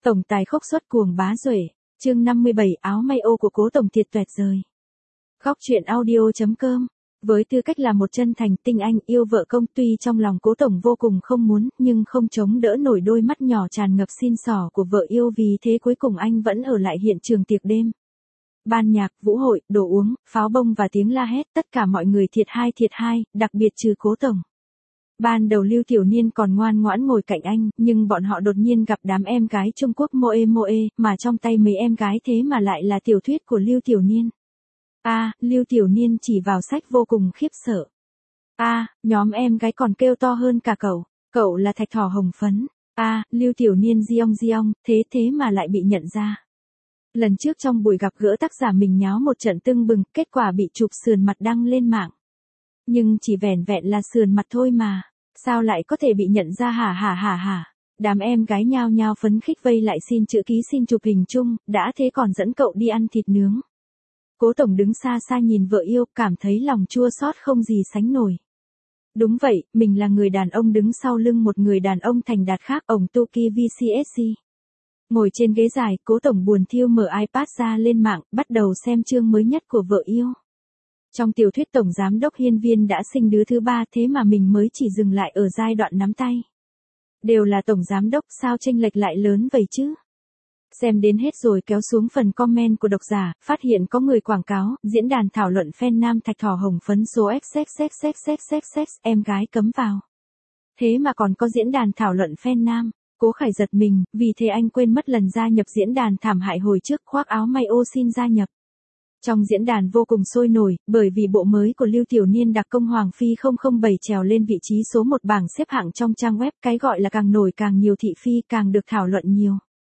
Tổng tài khốc xuất cuồng bá duệ, chương 57 áo may ô của Cố Tổng thiệt tuyệt rời. Góc truyện audio.com. Với tư cách là một chân thành tinh anh yêu vợ công, tuy trong lòng Cố Tổng vô cùng không muốn, nhưng không chống đỡ nổi đôi mắt nhỏ tràn ngập xin xỏ của vợ yêu, vì thế cuối cùng anh vẫn ở lại hiện trường tiệc đêm. Ban nhạc, vũ hội, đồ uống, pháo bông và tiếng la hét, tất cả mọi người thiệt hai, đặc biệt trừ Cố Tổng. Ban đầu Lưu Tiểu Niên còn ngoan ngoãn ngồi cạnh anh, nhưng bọn họ đột nhiên gặp đám em gái Trung Quốc Moe Moe, mà trong tay mấy em gái thế mà lại là tiểu thuyết của Lưu Tiểu Niên. Lưu Tiểu Niên chỉ vào sách vô cùng khiếp sợ. Nhóm em gái còn kêu to hơn cả cậu là Thạch Thỏ Hồng Phấn. Lưu Tiểu Niên giong, thế mà lại bị nhận ra. Lần trước trong buổi gặp gỡ tác giả mình nháo một trận tưng bừng, kết quả bị chụp sườn mặt đăng lên mạng. Nhưng chỉ vẻn vẹn là sườn mặt thôi mà, sao lại có thể bị nhận ra hả? Đám em gái nhao nhao phấn khích vây lại xin chữ ký, xin chụp hình chung, đã thế còn dẫn cậu đi ăn thịt nướng. Cố Tổng đứng xa xa nhìn vợ yêu, cảm thấy lòng chua xót không gì sánh nổi. Đúng vậy, mình là người đàn ông đứng sau lưng một người đàn ông thành đạt khác, ổng Tuki VCSC. Ngồi trên ghế dài, Cố Tổng buồn thiêu mở iPad ra lên mạng, bắt đầu xem chương mới nhất của vợ yêu. Trong tiểu thuyết Tổng Giám đốc Hiên Viên đã sinh đứa thứ 3, thế mà mình mới chỉ dừng lại ở giai đoạn nắm tay. Đều là Tổng Giám đốc, sao chênh lệch lại lớn vậy chứ? Xem đến hết rồi kéo xuống phần comment của độc giả, phát hiện có người quảng cáo, diễn đàn thảo luận fan nam Thạch Thỏ Hồng Phấn số XXXXXXX, em gái cấm vào. Thế mà còn có diễn đàn thảo luận fan nam. Cố Khải giật mình, vì thế anh quên mất lần gia nhập diễn đàn thảm hại hồi trước, khoác áo may ô xin gia nhập. Trong diễn đàn vô cùng sôi nổi, bởi vì bộ mới của Lưu Tiểu Niên đặc công Hoàng Phi 007 trèo lên vị trí số 1 bảng xếp hạng trong trang web, cái gọi là càng nổi càng nhiều thị phi, càng được thảo luận nhiều.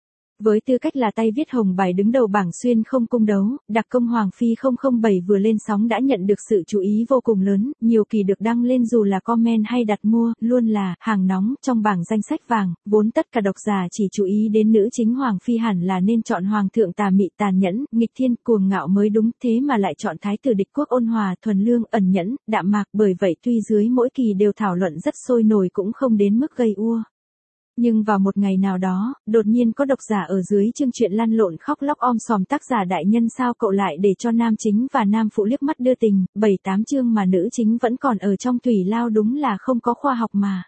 Với tư cách là tay viết hồng bài đứng đầu bảng xuyên không cung đấu, đặc công Hoàng Phi 007 vừa lên sóng đã nhận được sự chú ý vô cùng lớn, nhiều kỳ được đăng lên dù là comment hay đặt mua, luôn là hàng nóng trong bảng danh sách vàng, vốn tất cả độc giả chỉ chú ý đến nữ chính Hoàng Phi hẳn là nên chọn Hoàng thượng tà mị tàn nhẫn, nghịch thiên, cuồng ngạo mới đúng, thế mà lại chọn Thái tử địch quốc ôn hòa, thuần lương, ẩn nhẫn, đạm mạc, bởi vậy tuy dưới mỗi kỳ đều thảo luận rất sôi nổi cũng không đến mức gây ua. Nhưng vào một ngày nào đó, đột nhiên có độc giả ở dưới chương chuyện lăn lộn khóc lóc om sòm, tác giả đại nhân sao cậu lại để cho nam chính và nam phụ liếc mắt đưa tình, 7-8 chương mà nữ chính vẫn còn ở trong thủy lao, đúng là không có khoa học mà.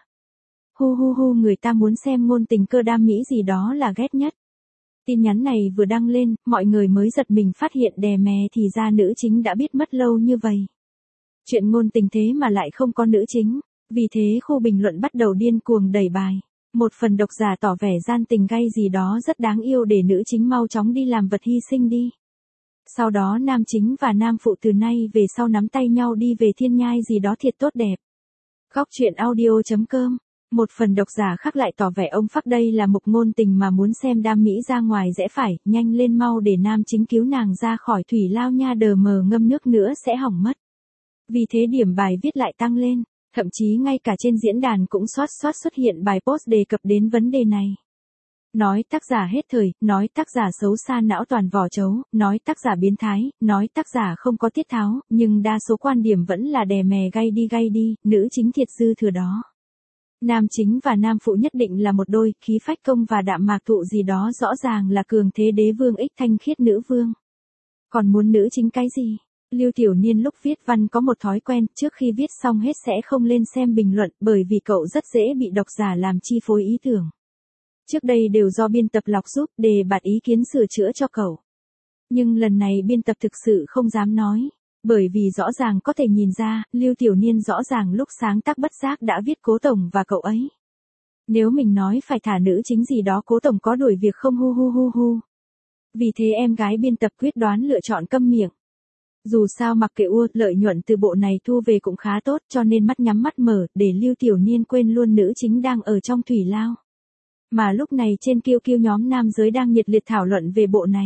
Hu người ta muốn xem ngôn tình cơ đam mỹ gì đó là ghét nhất. Tin nhắn này vừa đăng lên, mọi người mới giật mình phát hiện đè mè thì ra nữ chính đã biết mất lâu như vậy. Chuyện ngôn tình thế mà lại không có nữ chính, vì thế khu bình luận bắt đầu điên cuồng đẩy bài. Một phần độc giả tỏ vẻ gian tình gay gì đó rất đáng yêu để nữ chính mau chóng đi làm vật hy sinh đi. Sau đó nam chính và nam phụ từ nay về sau nắm tay nhau đi về thiên nhai gì đó thiệt tốt đẹp. Góc truyện audio.com. Một phần độc giả khác lại tỏ vẻ ông phắc đây là mục ngôn tình mà muốn xem đam mỹ ra ngoài rẽ phải, nhanh lên mau để nam chính cứu nàng ra khỏi thủy lao nha, đờ mờ ngâm nước nữa sẽ hỏng mất. Vì thế điểm bài viết lại tăng lên. Thậm chí ngay cả trên diễn đàn cũng xoát xuất hiện bài post đề cập đến vấn đề này. Nói tác giả hết thời, nói tác giả xấu xa não toàn vỏ trấu, nói tác giả biến thái, nói tác giả không có tiết tháo, nhưng đa số quan điểm vẫn là đè mè gay đi, nữ chính thiệt dư thừa đó. Nam chính và nam phụ nhất định là một đôi, khí phách công và đạm mạc thụ gì đó rõ ràng là cường thế đế vương ích thanh khiết nữ vương. Còn muốn nữ chính cái gì? Lưu Tiểu Niên lúc viết văn có một thói quen, trước khi viết xong hết sẽ không lên xem bình luận, bởi vì cậu rất dễ bị độc giả làm chi phối ý tưởng. Trước đây đều do biên tập lọc giúp, đề bạt ý kiến sửa chữa cho cậu. Nhưng lần này biên tập thực sự không dám nói, bởi vì rõ ràng có thể nhìn ra, Lưu Tiểu Niên rõ ràng lúc sáng tác bất giác đã viết Cố Tổng và cậu ấy. Nếu mình nói phải thả nữ chính gì đó, Cố Tổng có đuổi việc không hu. Vì thế em gái biên tập quyết đoán lựa chọn câm miệng. Dù sao mặc kệ lợi nhuận từ bộ này thu về cũng khá tốt, cho nên mắt nhắm mắt mở, để Lưu Tiểu Niên quên luôn nữ chính đang ở trong thủy lao. Mà lúc này trên QQ nhóm nam giới đang nhiệt liệt thảo luận về bộ này.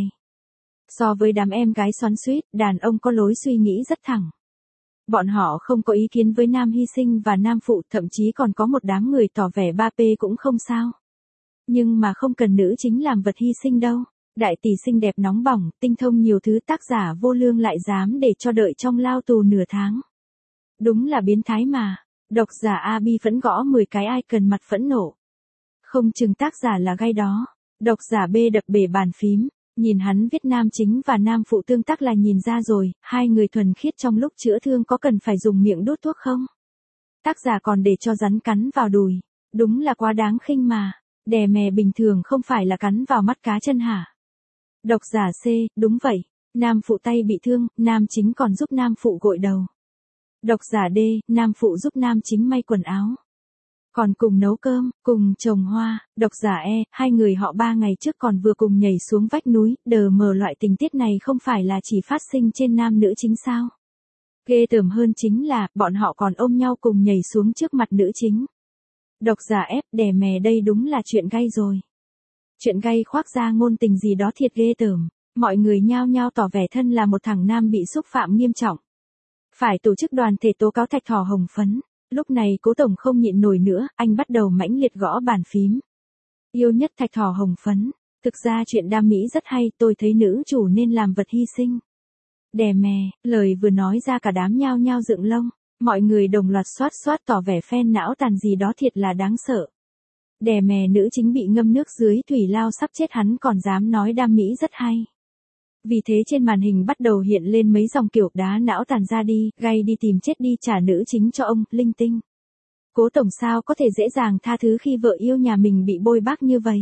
So với đám em gái xoắn xuýt, đàn ông có lối suy nghĩ rất thẳng. Bọn họ không có ý kiến với nam hy sinh và nam phụ, thậm chí còn có một đám người tỏ vẻ 3P cũng không sao. Nhưng mà không cần nữ chính làm vật hy sinh đâu. Đại tỷ xinh đẹp nóng bỏng, tinh thông nhiều thứ, tác giả vô lương lại dám để cho đợi trong lao tù nửa tháng. Đúng là biến thái mà. Độc giả Abi vẫn gõ 10 cái icon mặt phẫn nộ. Không chừng tác giả là gay đó. Độc giả B đập bể bàn phím, nhìn hắn viết nam chính và nam phụ tương tác là nhìn ra rồi, hai người thuần khiết trong lúc chữa thương có cần phải dùng miệng đút thuốc không? Tác giả còn để cho rắn cắn vào đùi, đúng là quá đáng khinh mà, đè mè bình thường không phải là cắn vào mắt cá chân hả? Độc giả C, đúng vậy, nam phụ tay bị thương, nam chính còn giúp nam phụ gội đầu. Độc giả D, nam phụ giúp nam chính may quần áo. Còn cùng nấu cơm, cùng trồng hoa. Độc giả E, hai người họ 3 ngày trước còn vừa cùng nhảy xuống vách núi, đờ mờ loại tình tiết này không phải là chỉ phát sinh trên nam nữ chính sao? Ghê tởm hơn chính là, bọn họ còn ôm nhau cùng nhảy xuống trước mặt nữ chính. Độc giả F, đè mè đây đúng là chuyện gay rồi. Chuyện gay khoác ra ngôn tình gì đó thiệt ghê tởm. Mọi người nhao nhao tỏ vẻ thân là một thằng nam bị xúc phạm nghiêm trọng. Phải tổ chức đoàn thể tố cáo Thạch Thỏ Hồng Phấn. Lúc này Cố Tổng không nhịn nổi nữa, anh bắt đầu mãnh liệt gõ bàn phím. Yêu nhất Thạch Thỏ Hồng Phấn. Thực ra chuyện đam mỹ rất hay, tôi thấy nữ chủ nên làm vật hy sinh. Đè mè, lời vừa nói ra cả đám nhao nhao dựng lông. Mọi người đồng loạt xoát xoát tỏ vẻ phen não tàn gì đó thiệt là đáng sợ. Đè mè nữ chính bị ngâm nước dưới thủy lao sắp chết hắn còn dám nói đam mỹ rất hay. Vì thế trên màn hình bắt đầu hiện lên mấy dòng kiểu đá não tàn ra đi, gay đi tìm chết đi trả nữ chính cho ông, linh tinh. Cố Tổng sao có thể dễ dàng tha thứ khi vợ yêu nhà mình bị bôi bác như vậy.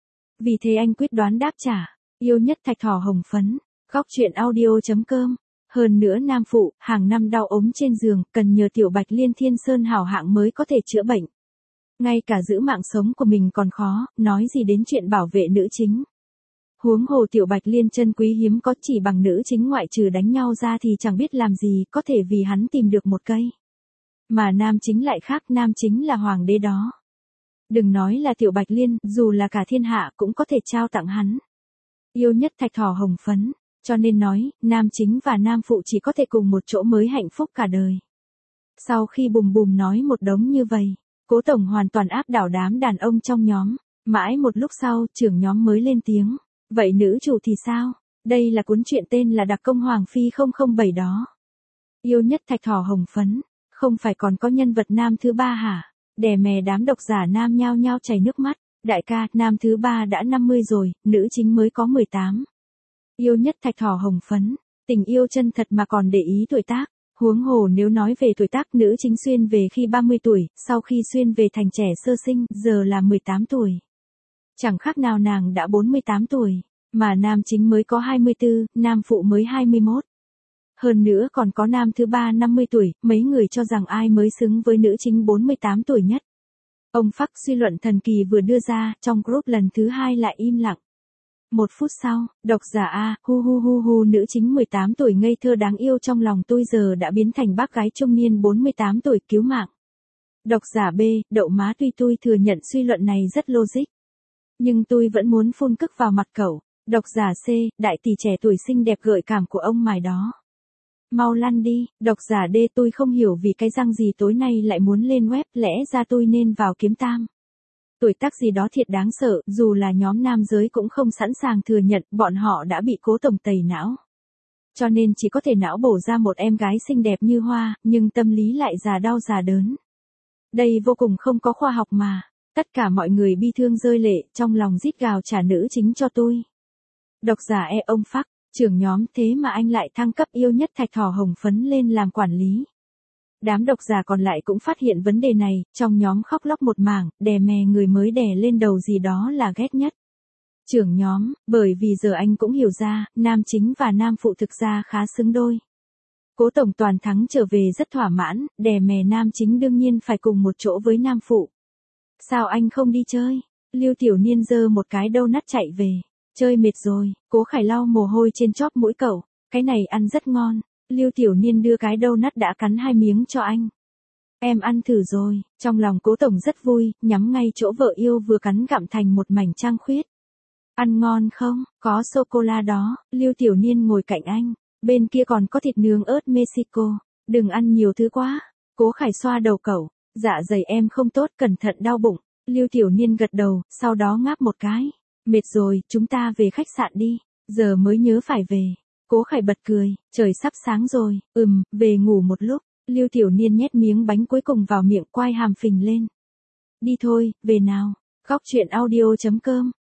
Vì thế anh quyết đoán đáp trả, yêu nhất Thạch Thỏ Hồng Phấn, góc truyện audio.com. Hơn nữa nam phụ, hàng năm đau ốm trên giường, cần nhờ Tiểu Bạch Liên Thiên Sơn hảo hạng mới có thể chữa bệnh. Ngay cả giữ mạng sống của mình còn khó, nói gì đến chuyện bảo vệ nữ chính. Huống hồ Tiểu Bạch Liên chân quý hiếm có chỉ bằng nữ chính ngoại trừ đánh nhau ra thì chẳng biết làm gì, có thể vì hắn tìm được một cây. Mà nam chính lại khác, nam chính là hoàng đế đó. Đừng nói là Tiểu Bạch Liên, dù là cả thiên hạ cũng có thể trao tặng hắn. Yêu nhất Thạch Thỏ Hồng Phấn, cho nên nói, nam chính và nam phụ chỉ có thể cùng một chỗ mới hạnh phúc cả đời. Sau khi bùm bùm nói một đống như vậy, Cố Tổng hoàn toàn áp đảo đám đàn ông trong nhóm. Mãi một lúc sau, trưởng nhóm mới lên tiếng. Vậy nữ chủ thì sao? Đây là cuốn truyện tên là Đặc Công Hoàng Phi 007 đó. Yêu nhất Thạch Thỏ Hồng Phấn, không phải còn có nhân vật nam thứ ba hả? Đè mè đám độc giả nam nhao nhao chảy nước mắt. Đại ca, nam thứ ba đã 50 rồi, nữ chính mới có 18. Yêu nhất Thạch Thỏ Hồng Phấn, tình yêu chân thật mà còn để ý tuổi tác. Huống hồ nếu nói về tuổi tác, nữ chính xuyên về khi 30 tuổi, sau khi xuyên về thành trẻ sơ sinh, giờ là 18 tuổi. Chẳng khác nào nàng đã 48 tuổi, mà nam chính mới có 24, nam phụ mới 21. Hơn nữa còn có nam thứ ba 50 tuổi, mấy người cho rằng ai mới xứng với nữ chính 48 tuổi nhất. Ông Phắc suy luận thần kỳ vừa đưa ra, trong group lần thứ hai lại im lặng. 1 phút sau, độc giả A, hu nữ chính 18 tuổi ngây thơ đáng yêu trong lòng tôi giờ đã biến thành bác gái trung niên 48 tuổi cứu mạng. Độc giả B, đậu má tuy tôi thừa nhận suy luận này rất logic. Nhưng tôi vẫn muốn phun cức vào mặt cậu. Độc giả C, đại tỷ trẻ tuổi xinh đẹp gợi cảm của ông mài đó. Mau lăn đi, độc giả D tôi không hiểu vì cái răng gì tối nay lại muốn lên web, lẽ ra tôi nên vào kiếm tam. Tuổi tác gì đó thiệt đáng sợ, dù là nhóm nam giới cũng không sẵn sàng thừa nhận bọn họ đã bị Cố Tổng tẩy não. Cho nên chỉ có thể não bổ ra một em gái xinh đẹp như hoa, nhưng tâm lý lại già đau già đớn. Đây vô cùng không có khoa học mà. Tất cả mọi người bi thương rơi lệ, trong lòng rít gào trả nữ chính cho tôi. Độc giả E ông Phắc, trưởng nhóm thế mà anh lại thăng cấp yêu nhất Thạch Thỏ Hồng Phấn lên làm quản lý. Đám độc giả còn lại cũng phát hiện vấn đề này, trong nhóm khóc lóc một mảng, đè mè người mới đè lên đầu gì đó là ghét nhất. Trưởng nhóm, bởi vì giờ anh cũng hiểu ra, nam chính và nam phụ thực ra khá xứng đôi. Cố Tổng toàn thắng trở về rất thỏa mãn, đè mè nam chính đương nhiên phải cùng một chỗ với nam phụ. Sao anh không đi chơi? Lưu Tiểu Niên giơ một cái donut chạy về. Chơi mệt rồi, Cố Khải lau mồ hôi trên chóp mũi cậu. Cái này ăn rất ngon. Lưu Tiểu Niên đưa cái donut đã cắn 2 miếng cho anh. Em ăn thử rồi. Trong lòng Cố Tổng rất vui, nhắm ngay chỗ vợ yêu vừa cắn gặm thành một mảnh trăng khuyết. Ăn ngon không? Có sô-cô-la đó. Lưu Tiểu Niên ngồi cạnh anh. Bên kia còn có thịt nướng ớt Mexico. Đừng ăn nhiều thứ quá. Cố Khải xoa đầu cậu. Dạ dày em không tốt, cẩn thận đau bụng. Lưu Tiểu Niên gật đầu, sau đó ngáp một cái. Mệt rồi, chúng ta về khách sạn đi. Giờ mới nhớ phải về. Cố Khải bật cười, trời sắp sáng rồi. Về ngủ một lúc. Lưu Tiểu Niên nhét miếng bánh cuối cùng vào miệng, quai hàm phình lên. Đi thôi, về nào. Góc truyện audio.com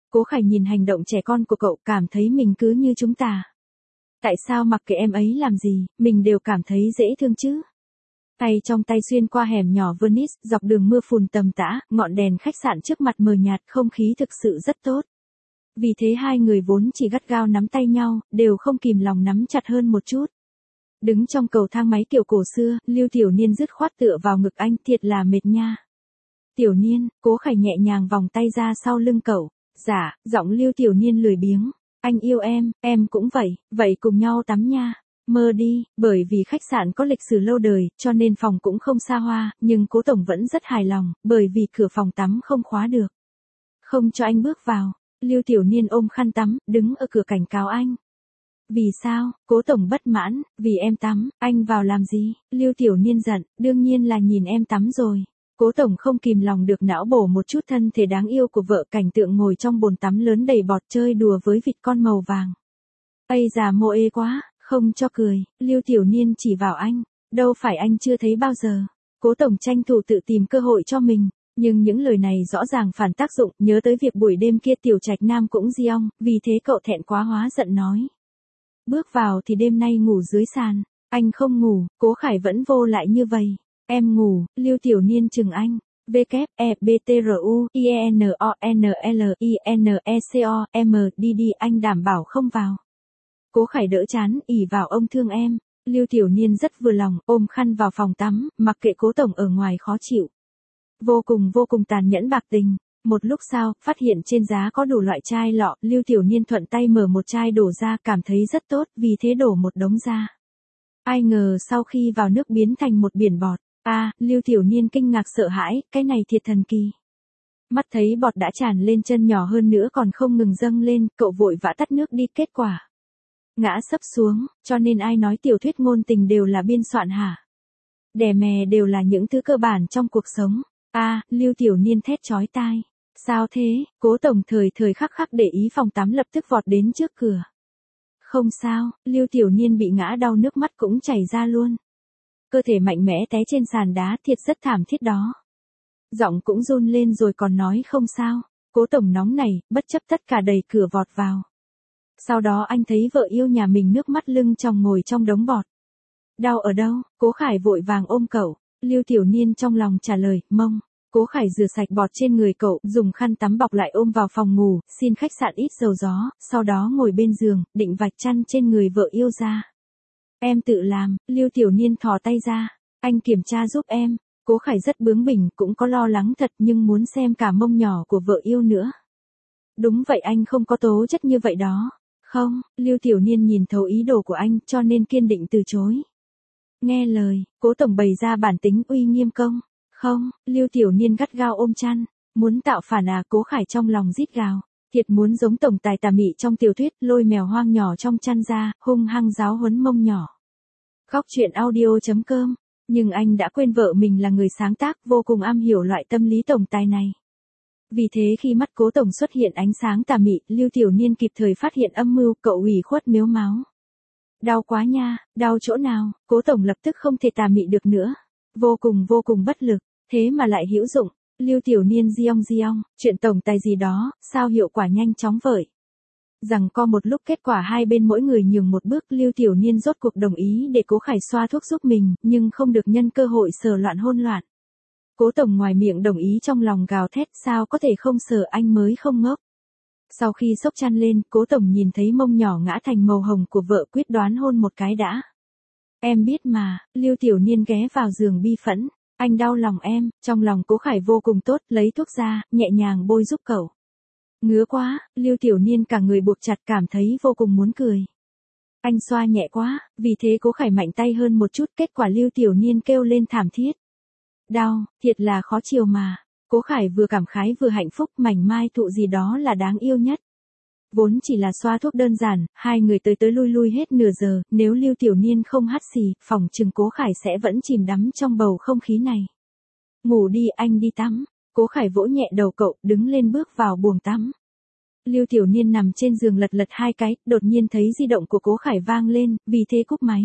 Cố Khải nhìn hành động trẻ con của cậu cảm thấy mình cứ như chúng ta. Tại sao mặc kệ em ấy làm gì, mình đều cảm thấy dễ thương chứ? Tay trong tay xuyên qua hẻm nhỏ Venice, dọc đường mưa phùn tầm tã, ngọn đèn khách sạn trước mặt mờ nhạt, không khí thực sự rất tốt. Vì thế hai người vốn chỉ gắt gao nắm tay nhau, đều không kìm lòng nắm chặt hơn một chút. Đứng trong cầu thang máy kiểu cổ xưa, Lưu Tiểu Niên dứt khoát tựa vào ngực anh, thiệt là mệt nha. Tiểu Niên, Cố Khải nhẹ nhàng vòng tay ra sau lưng cậu. Dạ, giọng Lưu Tiểu Niên lười biếng. Anh yêu em cũng vậy, vậy cùng nhau tắm nha. Mơ đi, bởi vì khách sạn có lịch sử lâu đời, cho nên phòng cũng không xa hoa, nhưng Cố Tổng vẫn rất hài lòng, bởi vì cửa phòng tắm không khóa được. Không cho anh bước vào. Lưu Tiểu Niên ôm khăn tắm, đứng ở cửa cảnh cáo anh. Vì sao? Cố Tổng bất mãn, vì em tắm, anh vào làm gì? Lưu Tiểu Niên giận, đương nhiên là nhìn em tắm rồi. Cố Tổng không kìm lòng được não bổ một chút thân thể đáng yêu của vợ, cảnh tượng ngồi trong bồn tắm lớn đầy bọt chơi đùa với vịt con màu vàng. Ây già mô ê quá, không cho cười, Lưu Tiểu Niên chỉ vào anh, đâu phải anh chưa thấy bao giờ. Cố Tổng tranh thủ tự tìm cơ hội cho mình, nhưng những lời này rõ ràng phản tác dụng, nhớ tới việc buổi đêm kia Tiểu Trạch Nam cũng giong, vì thế cậu thẹn quá hóa giận nói. Bước vào thì đêm nay ngủ dưới sàn, anh không ngủ, Cố Khải vẫn vô lại như vậy. Em ngủ, Lưu Tiểu Niên chừng anh. WEBTRUINONLINECOMDD anh đảm bảo không vào. Cố Khải đỡ chán, ỉ vào ông thương em. Lưu Tiểu Niên rất vừa lòng, ôm khăn vào phòng tắm, mặc kệ Cố Tổng ở ngoài khó chịu. Vô cùng tàn nhẫn bạc tình. Một lúc sau, phát hiện trên giá có đủ loại chai lọ, Lưu Tiểu Niên thuận tay mở một chai đổ ra, cảm thấy rất tốt, vì thế đổ một đống ra. Ai ngờ sau khi vào nước biến thành một biển bọt. Lưu Tiểu Niên kinh ngạc sợ hãi, cái này thiệt thần kỳ. Mắt thấy bọt đã tràn lên chân nhỏ hơn nữa còn không ngừng dâng lên, cậu vội vã tắt nước đi, kết quả ngã sấp xuống, cho nên ai nói tiểu thuyết ngôn tình đều là biên soạn hả? Đè mè đều là những thứ cơ bản trong cuộc sống. Lưu Tiểu Niên thét chói tai. Sao thế? Cố Tổng thời khắc để ý phòng tắm lập tức vọt đến trước cửa. Không sao, Lưu Tiểu Niên bị ngã đau nước mắt cũng chảy ra luôn. Cơ thể mạnh mẽ té trên sàn đá, thiệt rất thảm thiết đó. Giọng cũng run lên rồi còn nói không sao. Cố Tổng nóng này, bất chấp tất cả đẩy cửa vọt vào. Sau đó anh thấy vợ yêu nhà mình nước mắt lưng tròng ngồi trong đống bọt. Đau ở đâu? Cố Khải vội vàng ôm cậu. Lưu Tiểu Niên trong lòng trả lời, mông. Cố Khải rửa sạch bọt trên người cậu, dùng khăn tắm bọc lại ôm vào phòng ngủ, xin khách sạn ít dầu gió, sau đó ngồi bên giường, định vạch chăn trên người vợ yêu ra. Em tự làm, Lưu Tiểu Niên thò tay ra. Anh kiểm tra giúp em. Cố Khải rất bướng bỉnh, cũng có lo lắng thật nhưng muốn xem cả mông nhỏ của vợ yêu nữa. Đúng vậy, anh không có tố chất như vậy đó. Không, Lưu Tiểu Niên nhìn thấu ý đồ của anh cho nên kiên định từ chối. Nghe lời, Cố Tổng bày ra bản tính uy nghiêm công. Không, Lưu Tiểu Niên gắt gao ôm chăn. Muốn tạo phản Cố Khải trong lòng rít gào. Thiệt muốn giống tổng tài tà mị trong tiểu thuyết, lôi mèo hoang nhỏ trong chăn ra, hung hăng giáo huấn mông nhỏ. Góc truyện audio.com. Nhưng anh đã quên vợ mình là người sáng tác, vô cùng am hiểu loại tâm lý tổng tài này. Vì thế khi mắt Cố Tổng xuất hiện ánh sáng tà mị, Lưu Tiểu Niên kịp thời phát hiện âm mưu, cậu ủy khuất mếu máo. Đau quá nha, đau chỗ nào? Cố Tổng lập tức không thể tà mị được nữa. Vô cùng bất lực, thế mà lại hữu dụng. Lưu Tiểu Niên giong, chuyện tổng tài gì đó, sao hiệu quả nhanh chóng vậy? Rằng co một lúc kết quả hai bên mỗi người nhường một bước, Lưu Tiểu Niên rốt cuộc đồng ý để Cố Khải xoa thuốc giúp mình, nhưng không được nhân cơ hội sờ loạn hôn loạn. Cố Tổng ngoài miệng đồng ý trong lòng gào thét, sao có thể không sờ, anh mới không ngốc. Sau khi xốc chăn lên, Cố Tổng nhìn thấy mông nhỏ ngã thành màu hồng của vợ, quyết đoán hôn một cái đã. Em biết mà, Lưu Tiểu Niên ghé vào giường bi phẫn. Anh đau lòng em, trong lòng Cố Khải vô cùng tốt, lấy thuốc ra, nhẹ nhàng bôi giúp cậu. Ngứa quá, Lưu Tiểu Niên cả người buộc chặt, cảm thấy vô cùng muốn cười. Anh xoa nhẹ quá, vì thế Cố Khải mạnh tay hơn một chút, kết quả Lưu Tiểu Niên kêu lên thảm thiết. Đau, thiệt là khó chịu mà. Cố Khải vừa cảm khái vừa hạnh phúc, mảnh mai thụ gì đó là đáng yêu nhất. Vốn chỉ là xoa thuốc đơn giản, hai người tới lui hết nửa giờ, nếu Lưu Tiểu Niên không hắt xì, phỏng chừng Cố Khải sẽ vẫn chìm đắm trong bầu không khí này. Ngủ đi, anh đi tắm. Cố Khải vỗ nhẹ đầu cậu, đứng lên bước vào buồng tắm. Lưu Tiểu Niên nằm trên giường lật hai cái, đột nhiên thấy di động của Cố Khải vang lên, vì thế cúp máy.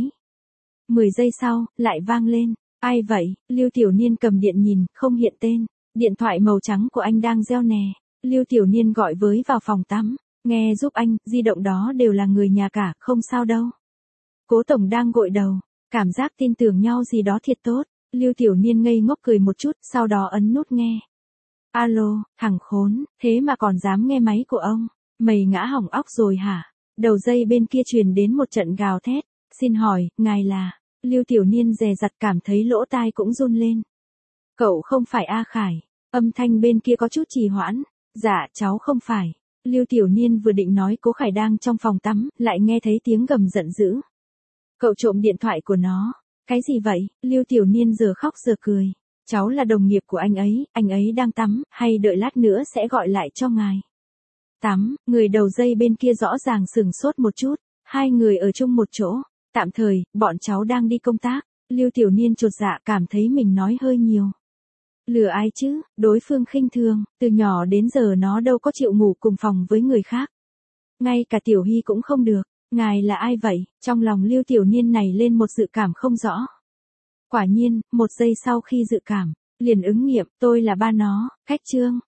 10 giây sau, lại vang lên. Ai vậy? Lưu Tiểu Niên cầm điện nhìn, không hiện tên. Điện thoại màu trắng của anh đang reo nè. Lưu Tiểu Niên gọi với vào phòng tắm, nghe giúp anh, di động đó đều là người nhà cả, không sao đâu. Cố tổng đang gội đầu, cảm giác tin tưởng nhau gì đó thiệt tốt. Lưu Tiểu Niên ngây ngốc cười một chút, sau đó ấn nút nghe. Alo, thằng khốn, thế mà còn dám nghe máy của ông, mày ngã hỏng óc rồi hả? Đầu dây bên kia truyền đến một trận gào thét, xin hỏi, ngài là... Lưu Tiểu Niên dè dặt cảm thấy lỗ tai cũng run lên. Cậu không phải A Khải, âm thanh bên kia có chút trì hoãn. Dạ, cháu không phải. Lưu Tiểu Niên vừa định nói Cố Khải đang trong phòng tắm, lại nghe thấy tiếng gầm giận dữ. Cậu trộm điện thoại của nó. Cái gì vậy? Lưu Tiểu Niên giờ khóc giờ cười. Cháu là đồng nghiệp của anh ấy đang tắm, hay đợi lát nữa sẽ gọi lại cho ngài. Tắm, người đầu dây bên kia rõ ràng sửng sốt một chút, hai người ở chung một chỗ. Tạm thời, bọn cháu đang đi công tác. Lưu Tiểu Niên chột dạ cảm thấy mình nói hơi nhiều. Lừa ai chứ, đối phương khinh thường, từ nhỏ đến giờ nó đâu có chịu ngủ cùng phòng với người khác. Ngay cả Tiểu Hy cũng không được. Ngài là ai vậy? Trong lòng Lưu Tiểu Niên này lên một dự cảm không rõ. Quả nhiên, một giây sau khi dự cảm, liền ứng nghiệm, tôi là ba nó, Khách Trương.